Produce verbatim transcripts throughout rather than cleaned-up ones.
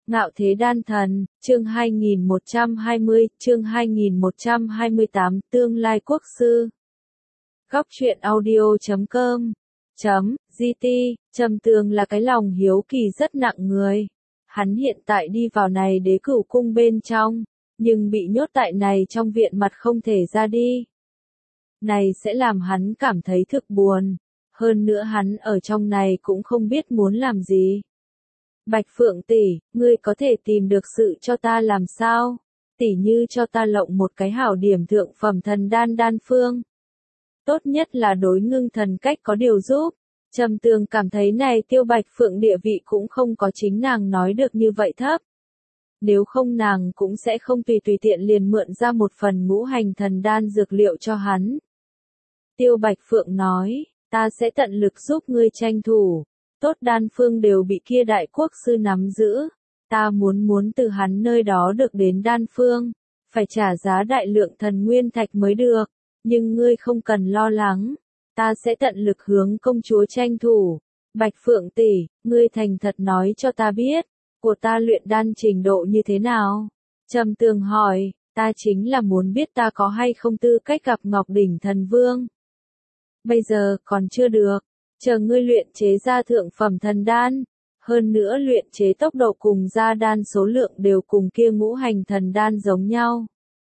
Ngạo thế đan thần, chương hai nghìn một trăm hai mươi, chương hai nghìn một trăm hai mươi tám, tương lai quốc sư. Góc truyện audio chấm com chấm gt, Trầm Tường là cái lòng hiếu kỳ rất nặng người. Hắn hiện tại đi vào này đế cửu cung bên trong, nhưng bị nhốt tại này trong viện mặt không thể ra đi. Này sẽ làm hắn cảm thấy thực buồn, hơn nữa hắn ở trong này cũng không biết muốn làm gì. Bạch Phượng tỷ, ngươi có thể tìm được sự cho ta làm sao? Tỷ như cho ta lộng một cái hảo điểm thượng phẩm thần đan đan phương. Tốt nhất là đối ngưng thần cách có điều giúp. Trầm Tường cảm thấy này Tiêu Bạch Phượng địa vị cũng không có chính nàng nói được như vậy thấp. Nếu không nàng cũng sẽ không tùy tùy tiện liền mượn ra một phần ngũ hành thần đan dược liệu cho hắn. Tiêu Bạch Phượng nói, ta sẽ tận lực giúp ngươi tranh thủ. Tốt đan phương đều bị kia đại quốc sư nắm giữ, ta muốn muốn từ hắn nơi đó được đến đan phương, phải trả giá đại lượng thần nguyên thạch mới được, nhưng ngươi không cần lo lắng, ta sẽ tận lực hướng công chúa tranh thủ. Bạch Phượng tỷ, ngươi thành thật nói cho ta biết, của ta luyện đan trình độ như thế nào? Trầm Tường hỏi, ta chính là muốn biết ta có hay không tư cách gặp Ngọc Đỉnh Thần Vương. Bây giờ còn chưa được. Chờ ngươi luyện chế ra thượng phẩm thần đan, hơn nữa luyện chế tốc độ cùng ra đan số lượng đều cùng kia ngũ hành thần đan giống nhau.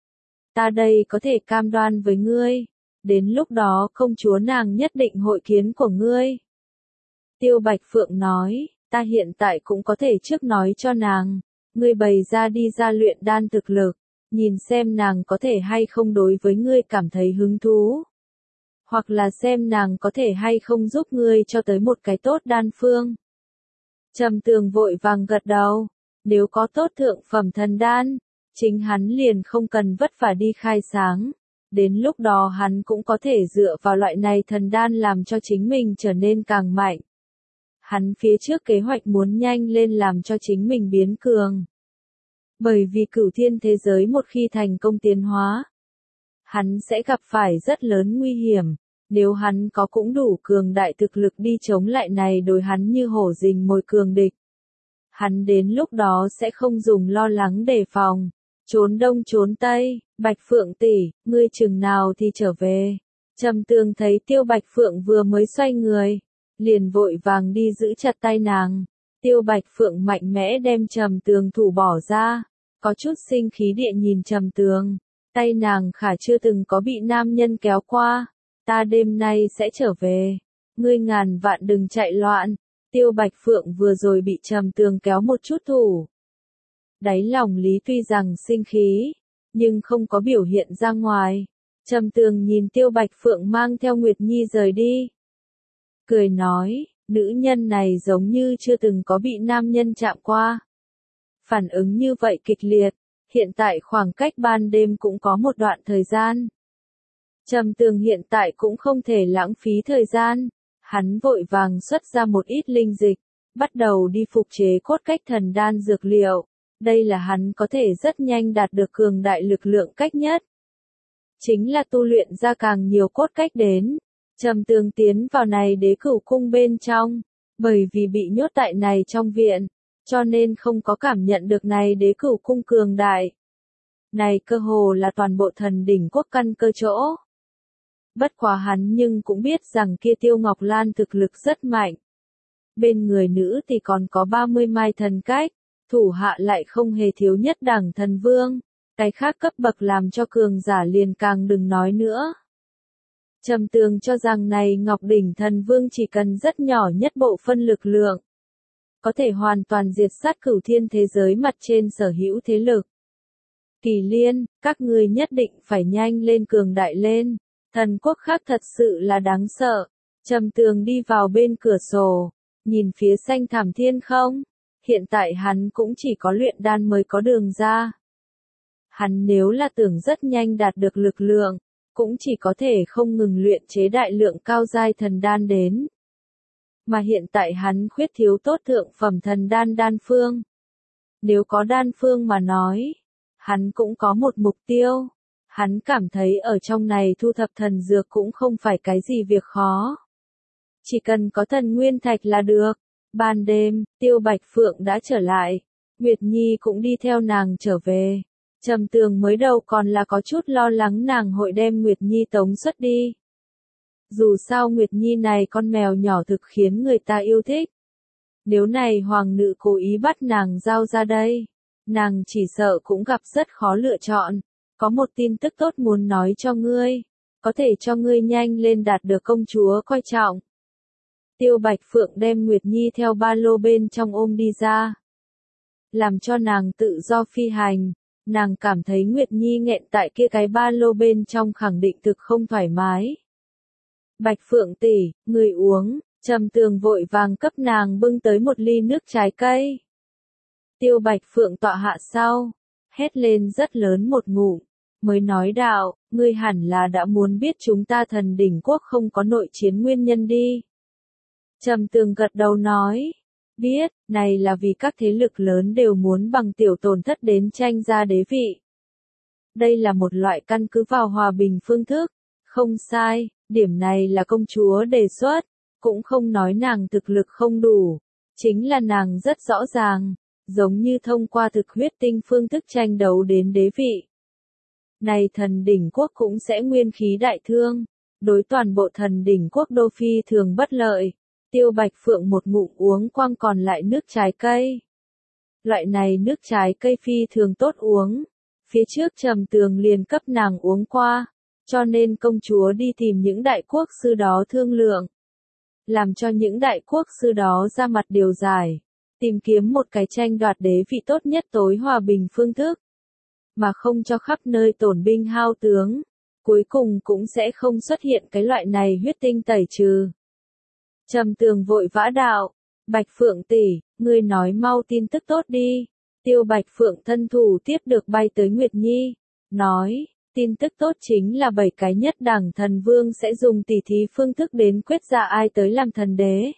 Ta đây có thể cam đoan với ngươi, đến lúc đó công chúa nàng nhất định hội kiến của ngươi. Tiêu Bạch Phượng nói, ta hiện tại cũng có thể trước nói cho nàng, ngươi bày ra đi ra luyện đan thực lực, nhìn xem nàng có thể hay không đối với ngươi cảm thấy hứng thú. Hoặc là xem nàng có thể hay không giúp ngươi cho tới một cái tốt đan phương. Trầm Tường vội vàng gật đầu, nếu có tốt thượng phẩm thần đan, chính hắn liền không cần vất vả đi khai sáng, đến lúc đó hắn cũng có thể dựa vào loại này thần đan làm cho chính mình trở nên càng mạnh. Hắn phía trước kế hoạch muốn nhanh lên làm cho chính mình biến cường. Bởi vì cửu thiên thế giới một khi thành công tiến hóa, hắn sẽ gặp phải rất lớn nguy hiểm, nếu hắn có cũng đủ cường đại thực lực đi chống lại này đối hắn như hổ rình mồi cường địch. Hắn đến lúc đó sẽ không dùng lo lắng đề phòng, trốn đông trốn tây. Bạch Phượng tỷ, ngươi chừng nào thì trở về? Trầm Tường thấy Tiêu Bạch Phượng vừa mới xoay người, liền vội vàng đi giữ chặt tay nàng. Tiêu Bạch Phượng mạnh mẽ đem Trầm Tường thủ bỏ ra, có chút sinh khí địa nhìn Trầm Tường. Tay nàng khả chưa từng có bị nam nhân kéo qua, ta đêm nay sẽ trở về, ngươi ngàn vạn đừng chạy loạn. Tiêu Bạch Phượng vừa rồi bị Trầm Tường kéo một chút thủ. Đáy lòng lý tuy rằng sinh khí, nhưng không có biểu hiện ra ngoài. Trầm Tường nhìn Tiêu Bạch Phượng mang theo Nguyệt Nhi rời đi. Cười nói, nữ nhân này giống như chưa từng có bị nam nhân chạm qua. Phản ứng như vậy kịch liệt. Hiện tại khoảng cách ban đêm cũng có một đoạn thời gian. Trầm Tường hiện tại cũng không thể lãng phí thời gian. Hắn vội vàng xuất ra một ít linh dịch, bắt đầu đi phục chế cốt cách thần đan dược liệu. Đây là hắn có thể rất nhanh đạt được cường đại lực lượng cách nhất. Chính là tu luyện ra càng nhiều cốt cách đến. Trầm Tường tiến vào này đế cửu cung bên trong, bởi vì bị nhốt tại này trong viện, cho nên không có cảm nhận được này đế cửu cung cường đại. Này cơ hồ là toàn bộ thần đỉnh quốc căn cơ chỗ. Bất quá hắn nhưng cũng biết rằng kia Tiêu Ngọc Lan thực lực rất mạnh. Bên người nữ thì còn có ba mươi mai thần cách, thủ hạ lại không hề thiếu nhất đẳng thần vương, cái khác cấp bậc làm cho cường giả liền càng đừng nói nữa. Trầm Tường cho rằng này Ngọc Đỉnh Thần Vương chỉ cần rất nhỏ nhất bộ phân lực lượng, có thể hoàn toàn diệt sát cửu thiên thế giới mặt trên sở hữu thế lực. Kỳ Liên, các ngươi nhất định phải nhanh lên cường đại lên, thần quốc khác thật sự là đáng sợ. Trầm Tường đi vào bên cửa sổ, nhìn phía xanh thẳm thiên không, hiện tại hắn cũng chỉ có luyện đan mới có đường ra. Hắn nếu là tưởng rất nhanh đạt được lực lượng, cũng chỉ có thể không ngừng luyện chế đại lượng cao giai thần đan đến. Mà hiện tại hắn khuyết thiếu tốt thượng phẩm thần đan đan phương. Nếu có đan phương mà nói, hắn cũng có một mục tiêu. Hắn cảm thấy ở trong này thu thập thần dược cũng không phải cái gì việc khó. Chỉ cần có thần nguyên thạch là được. Ban đêm, Tiêu Bạch Phượng đã trở lại. Nguyệt Nhi cũng đi theo nàng trở về. Trầm Tường mới đầu còn là có chút lo lắng nàng hội đem Nguyệt Nhi tống xuất đi. Dù sao Nguyệt Nhi này con mèo nhỏ thực khiến người ta yêu thích. Nếu này hoàng nữ cố ý bắt nàng giao ra đây, nàng chỉ sợ cũng gặp rất khó lựa chọn. Có một tin tức tốt muốn nói cho ngươi, có thể cho ngươi nhanh lên đạt được công chúa coi trọng. Tiêu Bạch Phượng đem Nguyệt Nhi theo ba lô bên trong ôm đi ra, làm cho nàng tự do phi hành. Nàng cảm thấy Nguyệt Nhi nghẹn tại kia cái ba lô bên trong khẳng định thực không thoải mái. Bạch Phượng tỷ, người uống. Trầm Tường vội vàng cấp nàng bưng tới một ly nước trái cây. Tiêu Bạch Phượng tọa hạ sau, hét lên rất lớn một ngụm, mới nói đạo, ngươi hẳn là đã muốn biết chúng ta Thần Đỉnh Quốc không có nội chiến nguyên nhân đi. Trầm Tường gật đầu nói, biết, này là vì các thế lực lớn đều muốn bằng tiểu tổn thất đến tranh ra đế vị. Đây là một loại căn cứ vào hòa bình phương thức, không sai, điểm này là công chúa đề xuất. Cũng không nói nàng thực lực không đủ, chính là nàng rất rõ ràng, giống như thông qua thực huyết tinh phương thức tranh đấu đến đế vị. Này Thần Đỉnh Quốc cũng sẽ nguyên khí đại thương, đối toàn bộ Thần Đỉnh Quốc đô phi thường bất lợi. Tiêu Bạch Phượng một ngụm uống quang còn lại nước trái cây. Loại này nước trái cây phi thường tốt uống, phía trước Trầm Tường liền cấp nàng uống qua, cho nên công chúa đi tìm những đại quốc sư đó thương lượng. Làm cho những đại quốc sư đó ra mặt điều giải, tìm kiếm một cái tranh đoạt đế vị tốt nhất tối hòa bình phương thức, mà không cho khắp nơi tổn binh hao tướng, cuối cùng cũng sẽ không xuất hiện cái loại này huyết tinh tẩy trừ. Trầm Tường vội vã đạo, Bạch Phượng tỷ, ngươi nói mau tin tức tốt đi. Tiêu Bạch Phượng thân thủ tiếp được bay tới Nguyệt Nhi, nói, tin tức tốt chính là bảy cái nhất đẳng thần vương sẽ dùng tỉ thí phương thức đến quyết ra ai tới làm thần đế.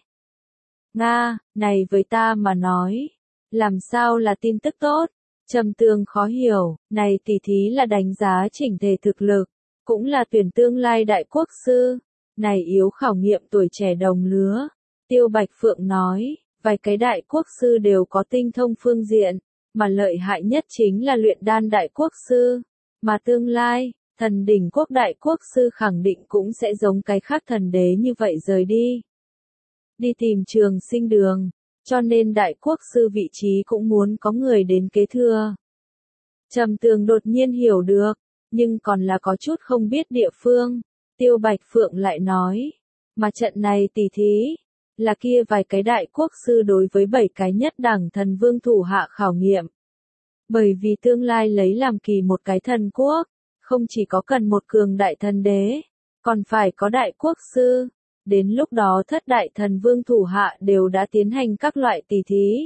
Nga, này với ta mà nói, làm sao là tin tức tốt? Trầm Tường khó hiểu, này tỉ thí là đánh giá chỉnh thể thực lực, cũng là tuyển tương lai đại quốc sư, này yếu khảo nghiệm tuổi trẻ đồng lứa. Tiêu Bạch Phượng nói, vài cái đại quốc sư đều có tinh thông phương diện, mà lợi hại nhất chính là luyện đan đại quốc sư. Mà tương lai, Thần Đỉnh Quốc đại quốc sư khẳng định cũng sẽ giống cái khác thần đế như vậy rời đi. Đi tìm trường sinh đường, cho nên đại quốc sư vị trí cũng muốn có người đến kế thừa. Trầm Tường đột nhiên hiểu được, nhưng còn là có chút không biết địa phương. Tiêu Bạch Phượng lại nói, mà trận này tỉ thí, là kia vài cái đại quốc sư đối với bảy cái nhất đẳng thần vương thủ hạ khảo nghiệm. Bởi vì tương lai lấy làm kỳ một cái thần quốc, không chỉ có cần một cường đại thần đế, còn phải có đại quốc sư. Đến lúc đó thất đại thần vương thủ hạ đều đã tiến hành các loại tỉ thí.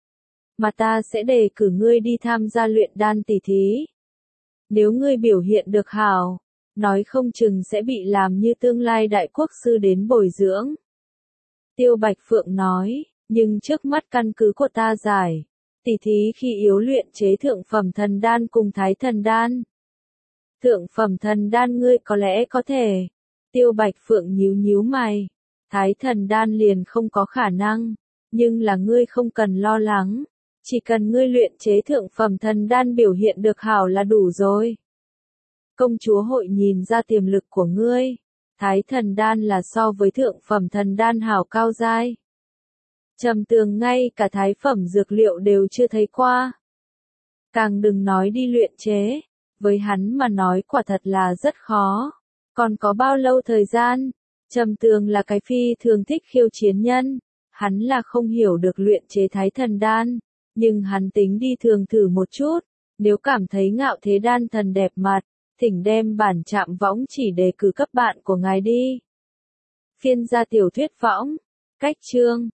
Mà ta sẽ đề cử ngươi đi tham gia luyện đan tỉ thí. Nếu ngươi biểu hiện được hảo, nói không chừng sẽ bị làm như tương lai đại quốc sư đến bồi dưỡng. Tiêu Bạch Phượng nói, nhưng trước mắt căn cứ của ta giải, tỉ thí khi yếu luyện chế thượng phẩm thần đan cùng thái thần đan. Thượng phẩm thần đan ngươi có lẽ có thể. Tiêu Bạch Phượng nhíu nhíu mày. Thái thần đan liền không có khả năng. Nhưng là ngươi không cần lo lắng. Chỉ cần ngươi luyện chế thượng phẩm thần đan biểu hiện được hảo là đủ rồi. Công chúa hội nhìn ra tiềm lực của ngươi. Thái thần đan là so với thượng phẩm thần đan hảo cao giai. Trầm Tường ngay cả thái phẩm dược liệu đều chưa thấy qua. Càng đừng nói đi luyện chế. Với hắn mà nói quả thật là rất khó. Còn có bao lâu thời gian? Trầm Tường là cái phi thường thích khiêu chiến nhân. Hắn là không hiểu được luyện chế thái thần đan. Nhưng hắn tính đi thường thử một chút. Nếu cảm thấy ngạo thế đan thần đẹp mặt, thỉnh đem bản trạm võng chỉ đề cử cấp bạn của ngài đi. Phiên gia tiểu thuyết võng. Cách chương.